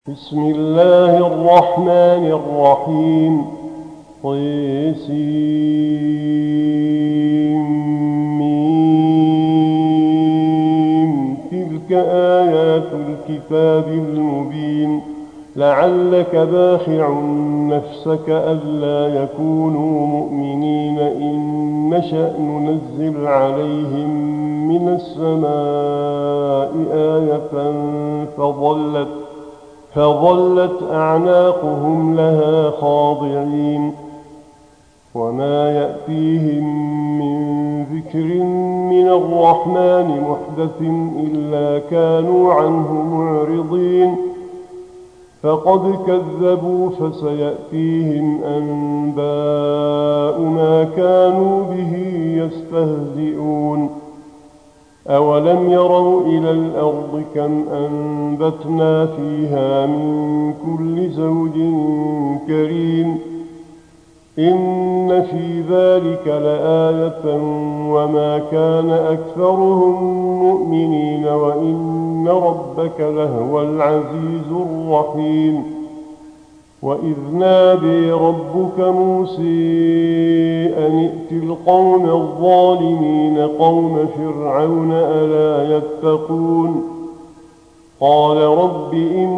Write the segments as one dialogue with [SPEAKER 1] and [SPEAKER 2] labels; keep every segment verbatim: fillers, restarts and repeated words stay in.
[SPEAKER 1] بسم الله الرحمن الرحيم. طسيم تلك آيات الكتاب المبين. لعلك باخع نفسك ألا يكونوا مؤمنين إن نشأ ننزل عليهم من السماء آية فظلت فظلت أعناقهم لها خاضعين. وما يأتيهم من ذكر من الرحمن محدث إلا كانوا عنه معرضين. فقد كذبوا فسيأتيهم أنباء ما كانوا به يستهزئون. أولم يروا إلى الأرض كم أنبتنا فيها من كل زوج كريم. إن في ذلك لآية وما كان أكثرهم مؤمنين وإن ربك لهو العزيز الرحيم. وإذ نادي ربك موسى أن ائت القوم الظالمين قوم فرعون ألا يتقون. قال رب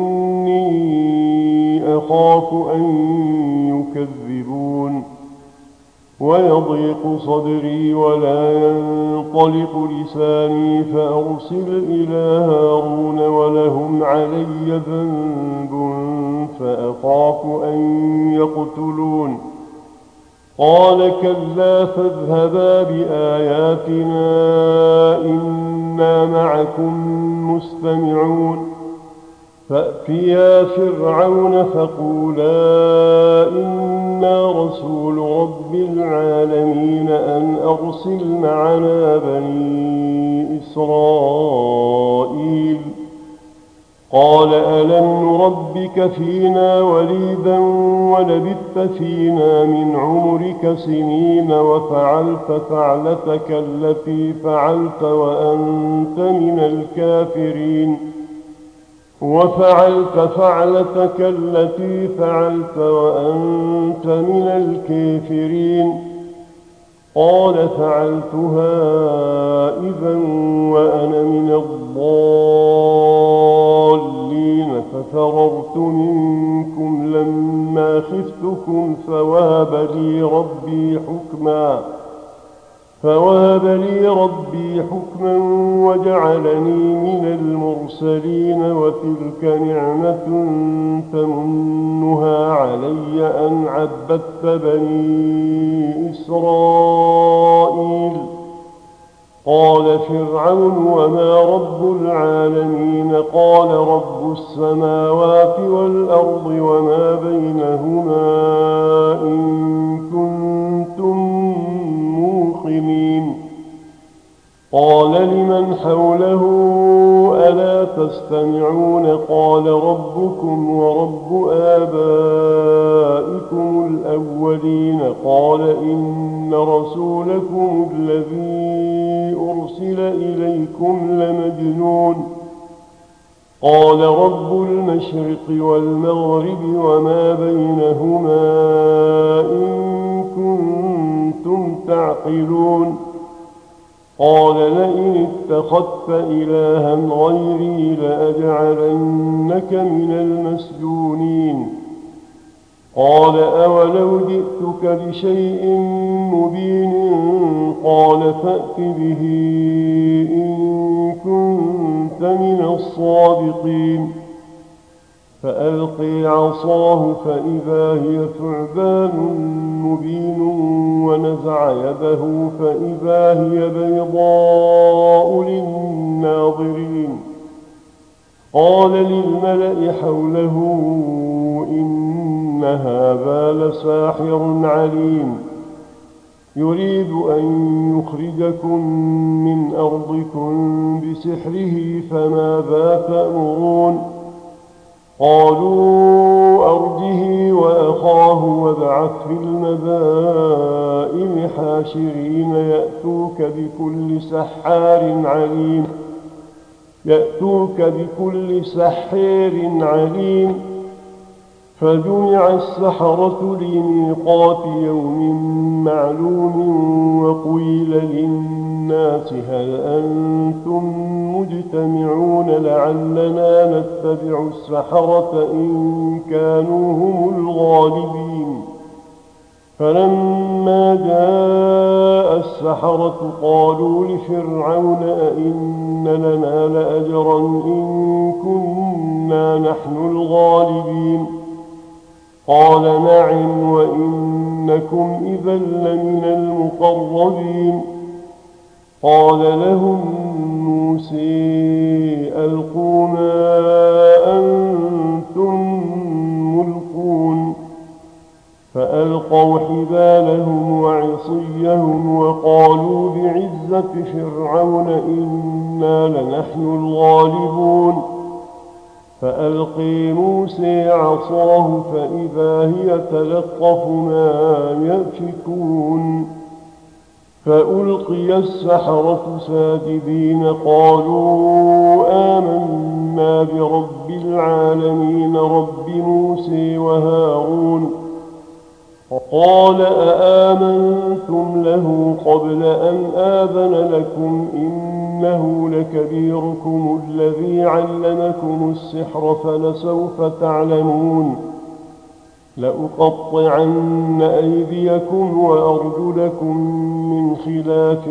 [SPEAKER 1] إني أخاف أن يكذبون. ويضيق صدري ولا ينطلق لساني فأرسل إلى هارون ولهم علي ذنب فأخاف أن يقتلون. قال كلا فاذهبا بآياتنا إنا معكم مستمعون. فأتيا فرعون فقولا إنا رسول رب العالمين أن أرسل معنا بني إسرائيل. قال ألم نربك فينا وليدا ولبثت فينا من عمرك سنين وفعلت فعلتك التي فعلت وأنت من الكافرين وفعلت فعلتك التي فعلت وأنت من الكافرين. قال فعلتها إذا وأنا من الضالين ففررت منكم لما خفتكم فوهب لي ربي حكما فوهب لي ربي حكما وجعلني من المرسلين. وتلك نعمة تمنها علي أن عبدت بني إسرائيل. قال فرعون وما رب العالمين. قال رب السماوات والأرض وما بينهما إن كنتم موقنين. قال لمن حوله ألا تستمعون. قال ربكم ورب آبائكم الأولين. قال إن رسولكم الذي أرسل إليكم لمجنون. قال رب المشرق والمغرب وما بينهما إن كنتم تعقلون. قال لئن اتخذت إلها غيري لأجعلنك من المسجونين. قال أولو جئتك بشيء مبين. قال فأت به إن كنت من الصادقين. فألقي عصاه فإذا هي ثعبان مبين ونزع يده فإذا هي بيضاء للناظرين. قال للملأ حوله إن هذا لساحر عليم يريد أن يخرجكم من أرضكم بسحره فماذا تأمرون. قالوا أرجه وأخاه وابعث في المدائن حاشرين يأتوك بكل سحار عليم. يأتوك بكل سحير عليم. فجمع السحرة لميقات يوم معلوم وقيل للناس هل أنتم مجتمعون لعلنا نتبع السحرة إن كانوا هم الغالبين. فلما جاء السحرة قالوا لفرعون أئن لنا لأجرا إن كنا نحن الغالبين. قال نعم وإنكم إذا لمن المقربين. قال لهم موسى ألقوا ما أنتم ملقون. فألقوا حبالهم وعصيهم وقالوا بعزة فرعون إنا لنحن الغالبون. فألقي موسى عصاه فإذا هي تلقف ما يأفكون. فألقي السحرة ساجدين قالوا آمنا برب العالمين رب موسى وهارون. وقال أآمنتم له قبل أن آذن لكم إنه لكبيركم الذي علمكم السحر فلسوف تعلمون. لأقطعن أيديكم وأرجلكم من خلاف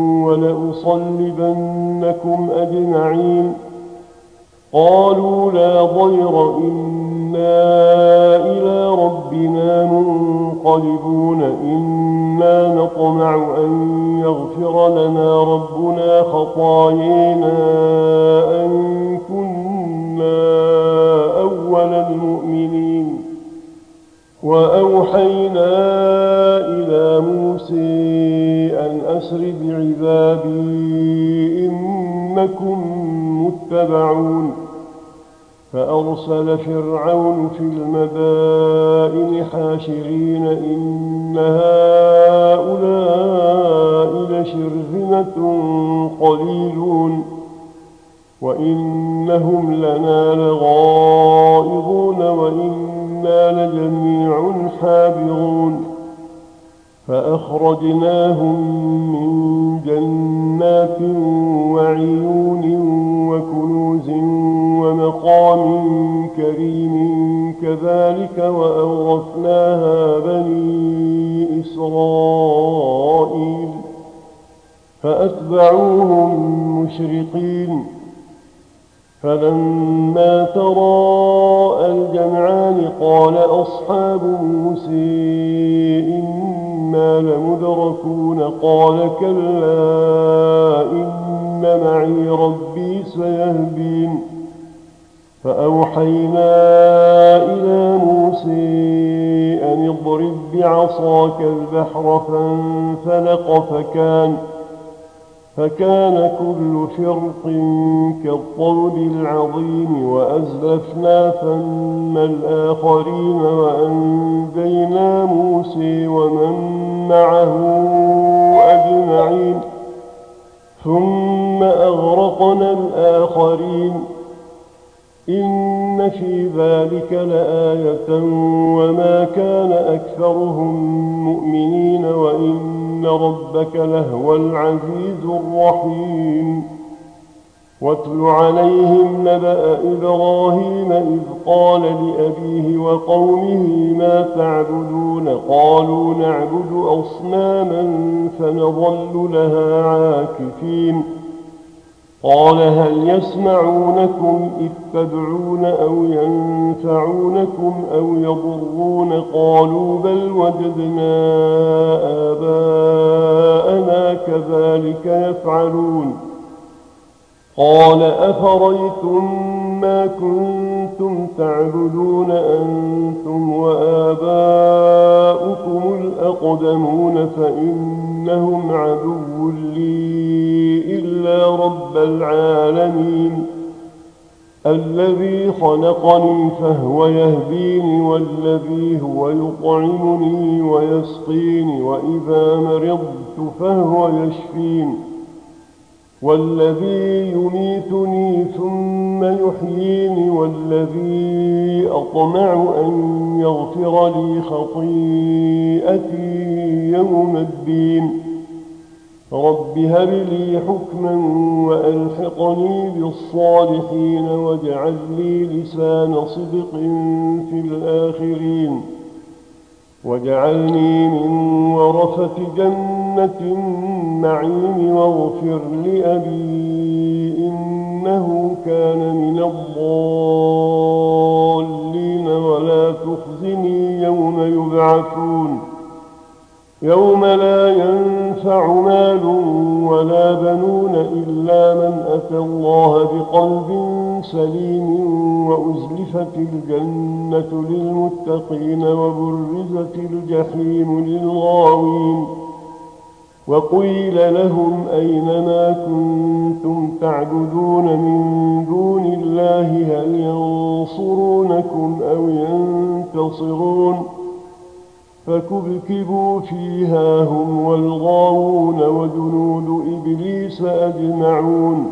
[SPEAKER 1] ولأصلبنكم أجمعين. قالوا لا ضير إنا إلى ربنا منقلبون إنا نطمع أن يغفر لنا ربنا خطايانا أن كنا أول المؤمنين. وأوحينا إلى موسى أن أسر بعبادي إنكم متبعون. فأرسل فرعون في المدائن حاشرين إن هؤلاء لشرذمة قليلون وإنهم لنا لغائظون وإنا لجميع حاذرون. فأخرجناهم من جنات وعيون وكنوز ومقام كريم كذلك وأورثناها بني إسرائيل. فأتبعوهم مشرقين. فلما تراءى الجمعان قال أصحاب موسى إنا لمدركون قال كلا إن معي ربي سيهدين. فأوحينا إلى موسى أن اضرب بعصاك البحر فانفلق فكان فكان كل فرق كالطود العظيم وأزلفنا ثم الآخرين وأنجينا موسى ومن معه أجمعين ثم أغرقنا الآخرين. إن في ذلك لآية وما كان أكثرهم مؤمنين وإن ربك لهو العزيز الرحيم. واتل عليهم نبأ إبراهيم إذ قال لأبيه وقومه ما تعبدون قالوا نعبد أصناما فنظل لها عاكفين. قال هل يسمعونكم إذ تدعون أو ينفعونكم أو يضرون قالوا بل وجدنا آباءنا كذلك يفعلون. قال أفريتم ما كنتم تعبدون أنتم وآباؤكم الأقدمون فإنهم عدو لي إلا رب العالمين الذي خلقني فهو يهديني والذي هو يطعمني ويسقيني وإذا مرضت فهو يشفين. والذي يميتني ثم يحييني والذي أطمع أن يغفر لي خطيئتي يوم الدين رب هب لي حكما وألحقني بالصالحين واجعل لي لسان صدق في الآخرين واجعلني من ورثة جنة النعيم واغفر لأبي إنه كان من الضالين ولا تخزني يوم يبعثون يوم لا ينفع مال ولا بنون إلا من أتى الله بقلب سليم وأزلفت الجنة للمتقين وبرزت الجحيم للغاوين وقيل لهم أين ما كنتم تعبدون من دون الله هل ينصرونكم أو ينتصرون فكبكبوا فيها هم والغاوون وجنود إبليس أجمعون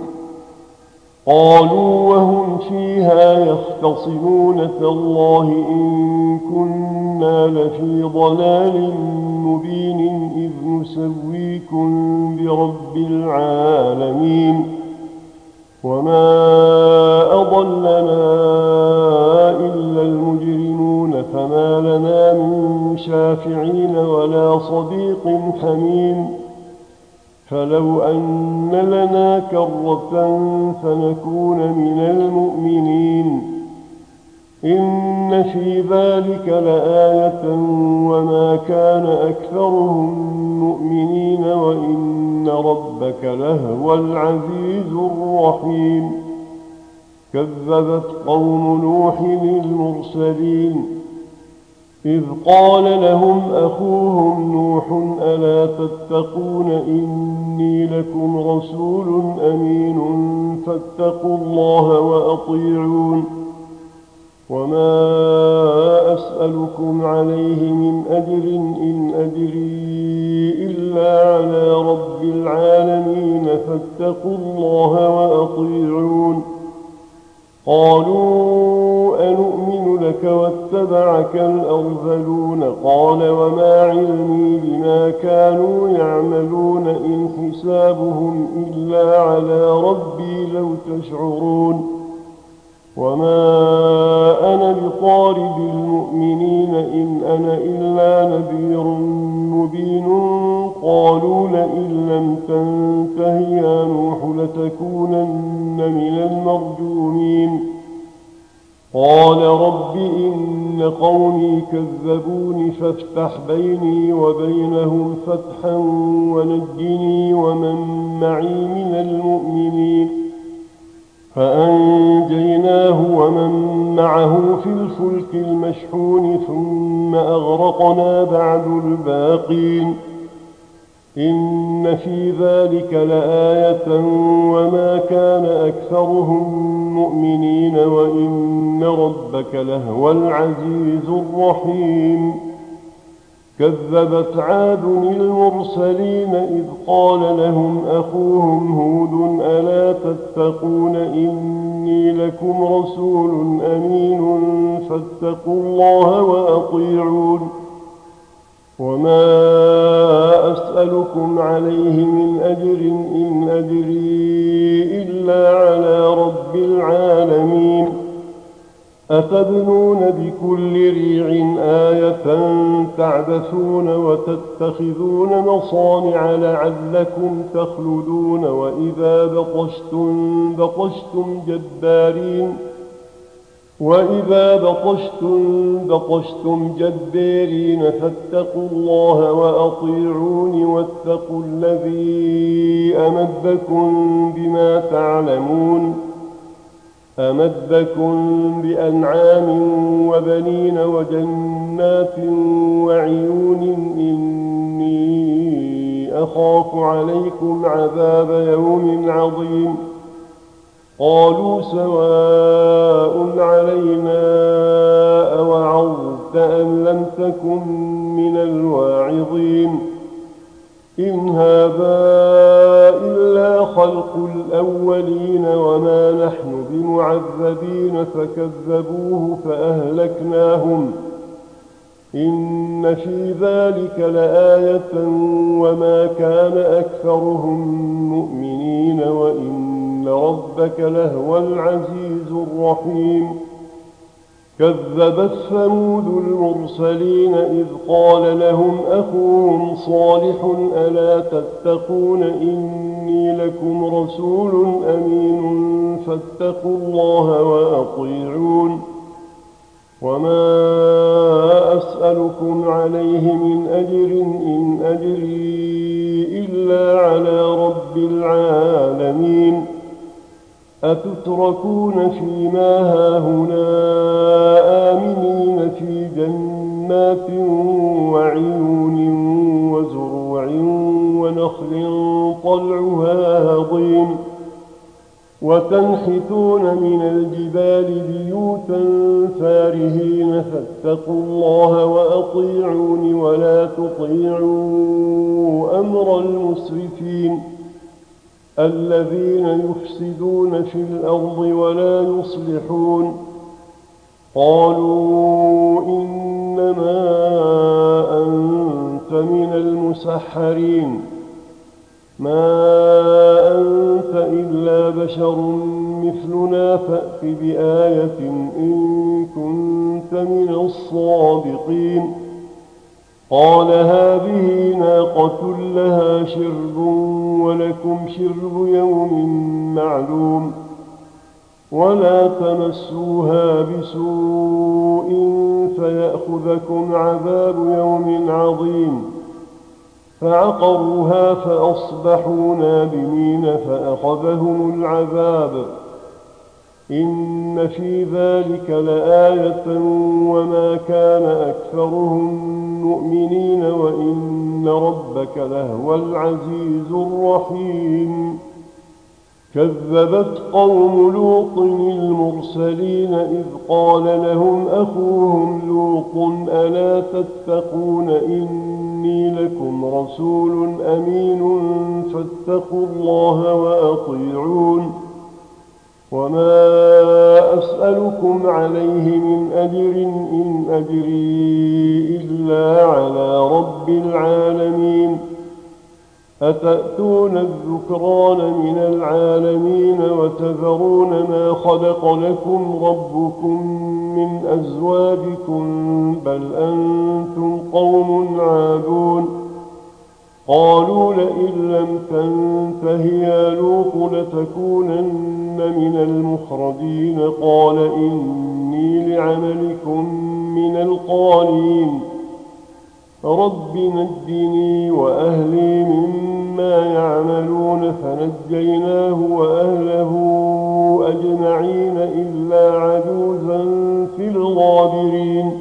[SPEAKER 1] قالوا وهم فيها يختصمون تالله إن كنا لفي ضلال مبين إذ نسويكم برب العالمين وما أضلنا إلا المجرمون فما لنا من شافعين ولا صديق حميم فلو أن لنا كرة فنكون من المؤمنين إن في ذلك لآية وما كان أكثرهم مؤمنين وإن ربك لهو العزيز الرحيم كذبت قوم نوح المرسلين إذ قال لهم أخوهم نوح ألا تتقون إني لكم رسول أمين فاتقوا الله وأطيعون وما أسألكم عليه من أجر إن أجري إلا على رب العالمين فاتقوا الله وأطيعون قالوا أنؤمن لك واتبعك الأرذلون قال وما علمي بما كانوا يعملون إن حسابهم إلا على ربي لو تشعرون وما أنا بطارد المؤمنين إن أنا إلا نذير مبين قالوا لئن لم تنته يا نوح لتكونن من المرجومين قال رب إن قومي كذبوني فافتح بيني وبينهم فتحا ونجني ومن معي من المؤمنين فأنجيناه ومن معه في الفلك المشحون ثم أغرقنا بعد الباقين إن في ذلك لآية وما كان أكثرهم مؤمنين وإن ربك لهو العزيز الرحيم كذبت عاد المرسلين إذ قال لهم أخوهم هود ألا تتقون إني لكم رسول أمين فاتقوا الله وأطيعون وما أسألكم عليه من أجر إن أجري إلا على رب العالمين أتبنون بكل ريع آية تعبثون وتتخذون مصانع لعلكم تخلدون وإذا بطشتم بطشتم جبارين وإذا بطشتم بطشتم جبارين فاتقوا الله وأطيعون واتقوا الذي أمدكم بما تعلمون أمدكم بأنعام وبنين وجنات وعيون إني أخاف عليكم عذاب يوم عظيم قالوا سواء علينا أوعظت أم لم تكن من الواعظين إن هذا إلا خلق الأولين وما نحن بمعذبين فكذبوه فأهلكناهم إن في ذلك لآية وما كان أكثرهم مؤمنين وإن ربك لهو العزيز الرحيم كذبت ثمود المرسلين إذ قال لهم أخوهم صالح ألا تتقون إني لكم رسول أمين فاتقوا الله وأطيعون وما أسألكم عليه من أجر إن أجري إلا على رب العالمين أتتركون فيما هاهنا آمنين في جنات وعيون وزروع ونخل طلعها هضيم وتنحتون من الجبال بيوتا فارهين فاتقوا الله وأطيعون ولا تطيعوا أمر المسرفين الذين يفسدون في الأرض ولا يصلحون قالوا إنما أنت من المسحرين ما أنت إلا بشر مثلنا فأت بآية إن كنت من الصادقين قال هذه ناقة لها شرب ولكم شرب يوم معلوم ولا تمسوها بسوء فيأخذكم عذاب يوم عظيم فعقروها فأصبحوا نادمين فأخذهم العذاب إن في ذلك لآية وما كان أكثرهم مؤمنين وإن ربك لهو العزيز الرحيم كذبت قوم لوط المرسلين إذ قال لهم أخوهم لوط ألا تتقون إني لكم رسول أمين فاتقوا الله وأطيعون وما أسألكم عليه من أجر إن أجري إلا على رب العالمين أتأتون الذكران من العالمين وتذرون ما خلق لكم ربكم من أزواجكم بل أنتم قوم عادون قالوا لئن لم تنته يا لوط لتكونن من المخرجين قال إني لعملكم من القالين رب نجني وأهلي مما يعملون فنجيناه وأهله أجمعين إلا عجوزا في الغابرين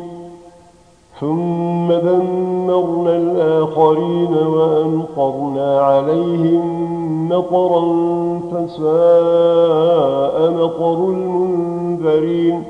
[SPEAKER 1] ثم دمرنا الآخرين وأمطرنا عليهم مطرا فساء مطر المنذرين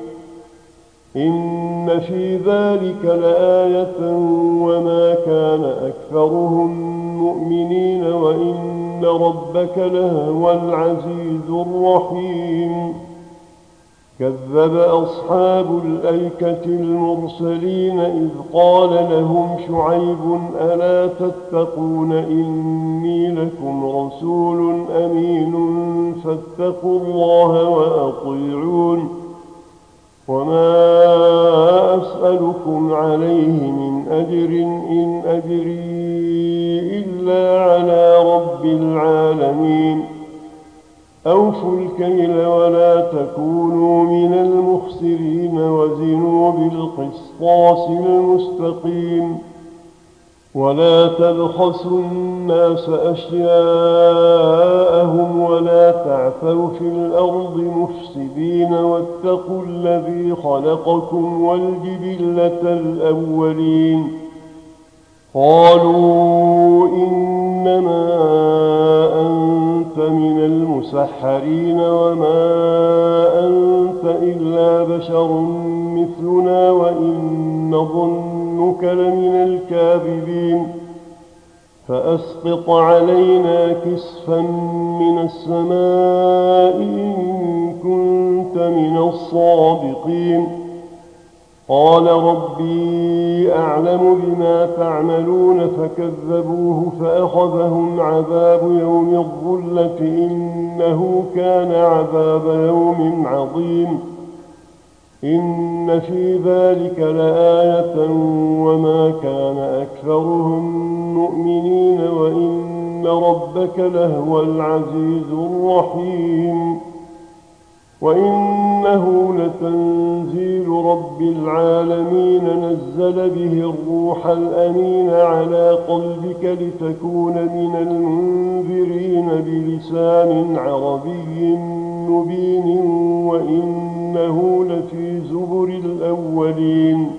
[SPEAKER 1] إن في ذلك لآية وما كان أكثرهم مؤمنين وإن ربك لهو العزيز الرحيم كذب أصحاب الأيكة المرسلين إذ قال لهم شعيب ألا تتقون إني لكم رسول أمين فاتقوا الله وأطيعون وما أسألكم عليه من أجر إن أجري إلا على رب العالمين أوفوا الكيل ولا تكونوا من المخسرين وزنوا بالقسطاس المستقيم ولا تبخسوا الناس أشياءهم ولا تعثوا في الأرض مفسدين واتقوا الذي خلقكم والجبلة الأولين قالوا إنما أنت من المسحرين وما أنت إلا بشر مثلنا وإن نظنك لمن الكاذبين فأسقط علينا كسفا من السماء إن كنت من الصادقين قال ربي أعلم بما تعملون فكذبوه فأخذهم عذاب يوم الظلة إنه كان عذاب يوم عظيم إن في ذلك لآية وما كان أكثرهم مؤمنين وإن ربك لهو العزيز الرحيم وإنه لتنزيل رب العالمين نزل به الروح الأمين على قلبك لتكون من المنذرين بلسان عربي مبين وإنه لفي زبر الأولين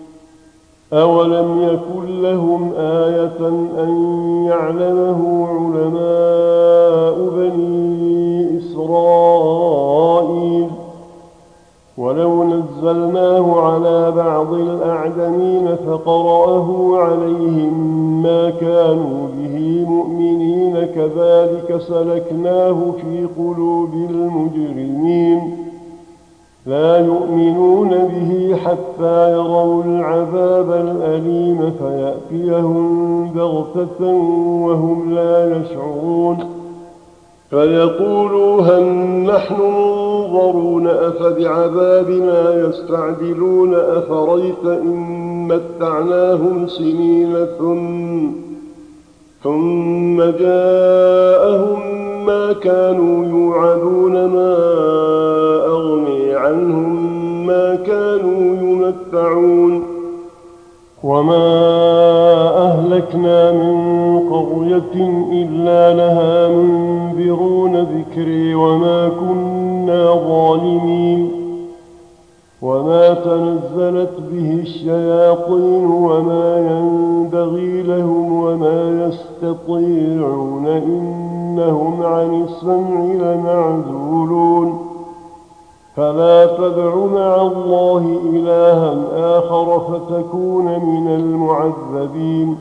[SPEAKER 1] أولم يكن لهم آية أن يعلمه علماء بني إسرائيل ولو نزلناه على بعض الأعجمين فقرأه عليهم ما كانوا به مؤمنين كذلك سلكناه في قلوب المجرمين لا يؤمنون به حتى يروا العذاب الأليم فيأتيهم بغتة وهم لا يشعرون فيقولوا هل نحن منظرون أفبعذابنا يستعجلون أفريت إن متعناهم سنين ثم, ثم جاءهم ما كانوا يوعدون ما أغني عنهم ما كانوا يمتعون وما أهلكنا من قرية إلا لها منذرون ذكري وما كنا ظالمين وما تنزلت به الشياطين وما ينبغي لهم وما يستطيعون إنهم عن السمع لمعزولون فلا تدع مع الله إلها آخر فتكون من المعذبين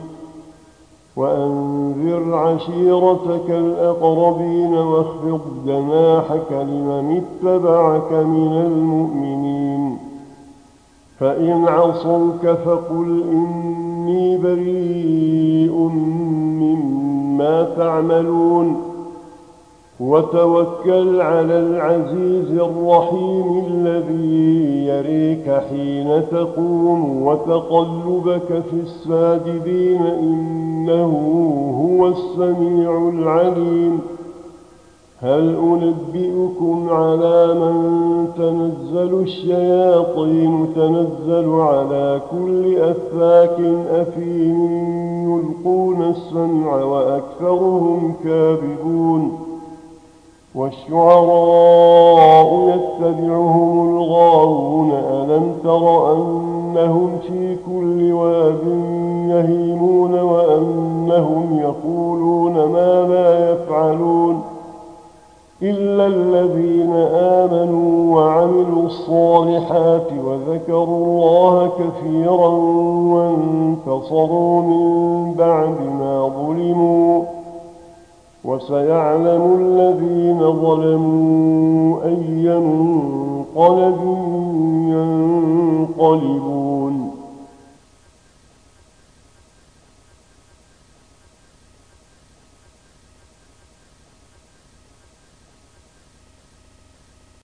[SPEAKER 1] وأنذر عشيرتك الأقربين واخفض جناحك لمن اتبعك من المؤمنين فإن عصوك فقل إني بريء مما تعملون وتوكل على العزيز الرحيم الذي يريك حين تقوم وتقلبك في الساجدين إنه هو السميع العليم هل أنبئكم على من تنزل الشياطين تنزل على كل أفاك أثيم يلقون السمع وأكثرهم كاذبون والشعراء يتبعهم الغاوون ألم تر أنهم في كل واد يهيمون وأنهم يقولون ما لا يفعلون إلا الذين آمنوا وعملوا الصالحات وذكروا الله كثيرا وانتصروا من بعد ما ظلموا وسيعلم الذين ظلموا أي منقلب ينقلبون